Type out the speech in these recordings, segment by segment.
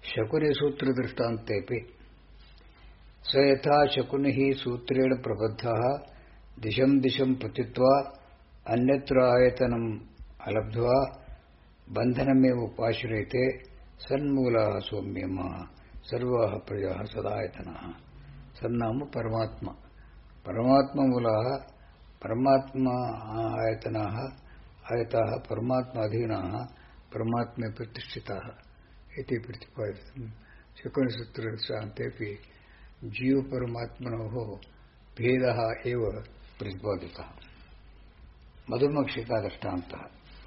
शकुनि सूत्र दृष्टान्तेपि स यथा शकुनिः सूत्रेण प्रबद्धः दिशं दिशं पतित्वा अन्यत्र आयतनम् अलब्ध्वा बन्धनमेव उपाश्रयते सन्मूलः सौम्यमः सर्वाः प्रजाः सदायतनः। सन्नाम परमात्मा, परमात्मा मूलः, परमात्मा आयतनाः, आयताः परमात्मा अधीनाः, परमात्मे प्रतिष्ठिताः इति प्रतिपादितम्। शकुनिसूत्रदृष्टान्तेपि जीव परमात्मनोः भेदः एव प्रतिपादितः। मधुमक्षिका दृष्टान्तः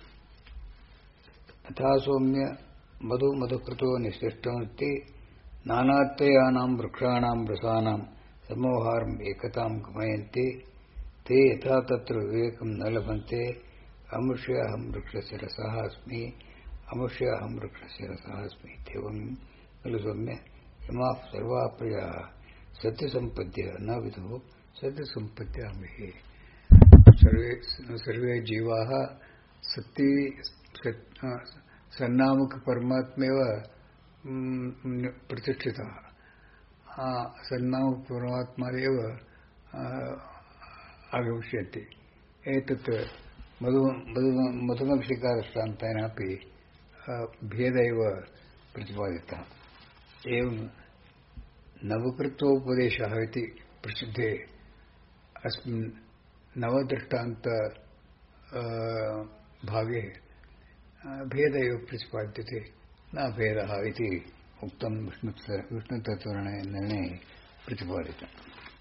तथा सौम्य मधु मधुकृतो निश्चिष्टमस्ति नानात्वयानां वृक्षाणां रसानां समोहारम् एकतां गमयन्ति ते यथा तत्र विवेकं न लभन्ते अमुष्य अहं वृक्षस्य रसः अस्मि अमुष्य अहं वृक्षस्य रसः अस्मि इत्येवं खलु सौम्य इमाः सर्वाः प्रजाः सत्यसम्पद्य न विदुः सत्यसम्पद्यामहे। सर्वे जीवाः सन्नामक परमात्मेव प्रतिष्ठितः। सन्नामक परमात्मादेव आगमिष्यन्ति। एतत् मधुमक्षिका दृष्टान्तेनापि भेद एव प्रतिपादितः। एवं नवकृत्वोपदेशः इति प्रसिद्धे अस्मिन् नवदृष्टान्त भागे भेद एव प्रतिपाद्यते न भेदः इति उक्तं विष्णुतत्त्वनिर्णये प्रतिपादितम्।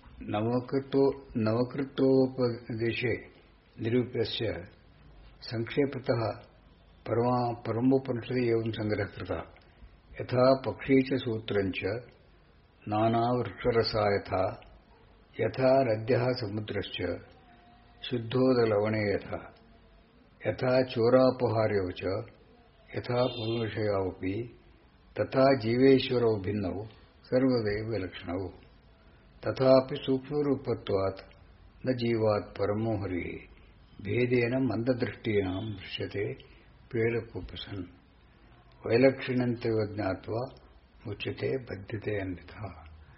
नवकृत्वोपदेशे निरूप्यस्य संक्षेपतः परमोपनिषदि एवं संग्रहः कृतः यथा पक्षी च सूत्रञ्च नानावृक्षरसा यथा नद्यः समुद्रश्च शुद्धोदलवणे यथा चोरापहार्यौ च यथा पूर्वविषयावपि तथा जीवेश्वरौ भिन्नौ सर्वदैव विलक्षणौ तथापि सूक्ष्मरूपत्वात् न जीवात् परमो हरिः भेदेन मन्ददृष्टीनां दृश्यते प्रेरकोपसन् वैलक्षण्यन्तैव ज्ञात्वा मुच्यते बध्यते अन्यथा।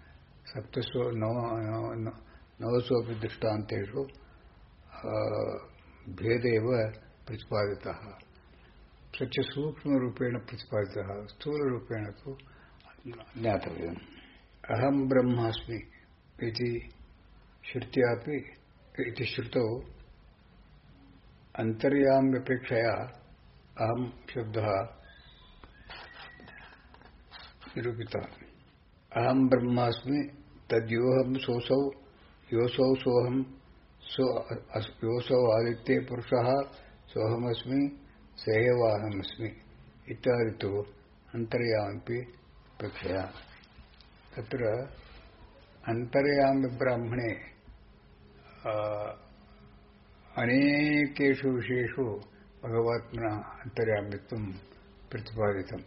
नवसोऽपि दृष्टान्तेषु भेद एव प्रतिपादितः। सच सूक्ष्मरूपेण प्रतिपादितः, स्थूलरूपेण तु ज्ञातव्यम्। अहं ब्रह्मास्मि इति श्रुत्यापि इति श्रुतौ अन्तर्याम्यपेक्षया अहं शब्दः निरूपितः। अहं ब्रह्मास्मि तद्योऽहं सोऽसौ योऽसौ सोऽहं योऽसौ आदित्ये पुरुषः सोऽहमस्मि स एव अहमस्मि इत्यादि तु अन्तर्यामपि अपेक्षया। तत्र अन्तर्यामिब्राह्मणे अनेकेषु विषयेषु भगवत्मनः अन्तर्यामित्वं प्रतिपादितम्।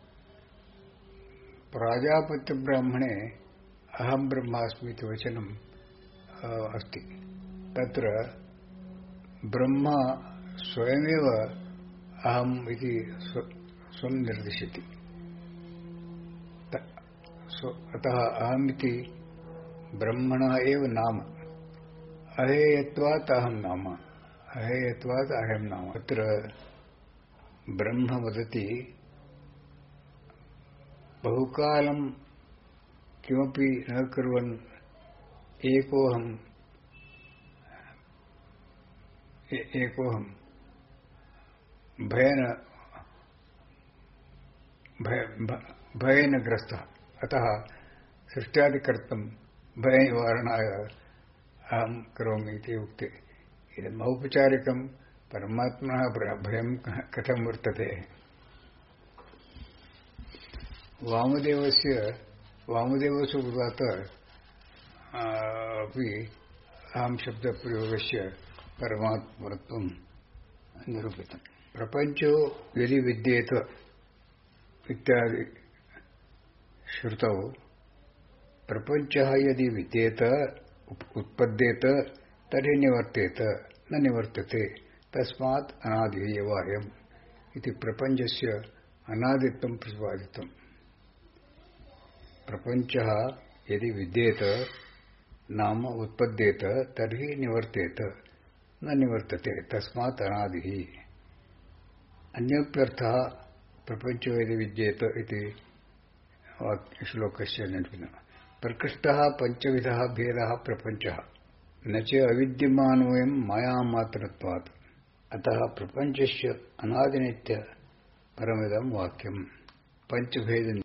प्राजापत्यब्राह्मणे अहं ब्रह्मास्मि इति वचनम् अस्ति। तत्र ब्रह्म स्वयमेव अहम् इति स्वं निर्दिशति। अतः अहमिति ब्रह्मणः एव नाम। अहेयत्वात् अहं नाम, अहेयत्वात् अहं नाम। अत्र ब्रह्म वदति बहुकालं किमपि न कुर्वन् एकोऽहं भयेन ग्रस्तः। अतः सृष्ट्यादिकर्तुं भयनिवारणाय अहं करोमि इति उक्ते। इदम् औपचारिकं परमात्मनः भयं कथं वर्तते। वामदेवसूक्तात् अपि अहं शब्दप्रयोगस्य परमात्मत्वं निरूपितम्। प्रपञ्चो यदि विद्येत इत्यादि श्रुतौ प्रपञ्चः यदि विद्येत उत्पद्येत तर्हि निवर्तेत न निवर्तते तस्मात् अनादिः एव अयम् इति प्रपञ्चस्य अनादित्वं प्रतिपादितम्। प्रपंचः यदि विद्येत नाम उत्पद्येत तर्हि निवर्तेत न निवर्तते तस्मात् अनादिः। अन्योप्यर्थः प्रपंचो यदि विद्येत इति श्लोकस्य नेनपिन प्रकृष्टः पंचविधः भेदः प्रपंचः न च अविद्यमानोऽयं मायामात्रत्वात् अतः प्रपंचस्य अनादिनित्य परमिदं वाक्यं पंचभेद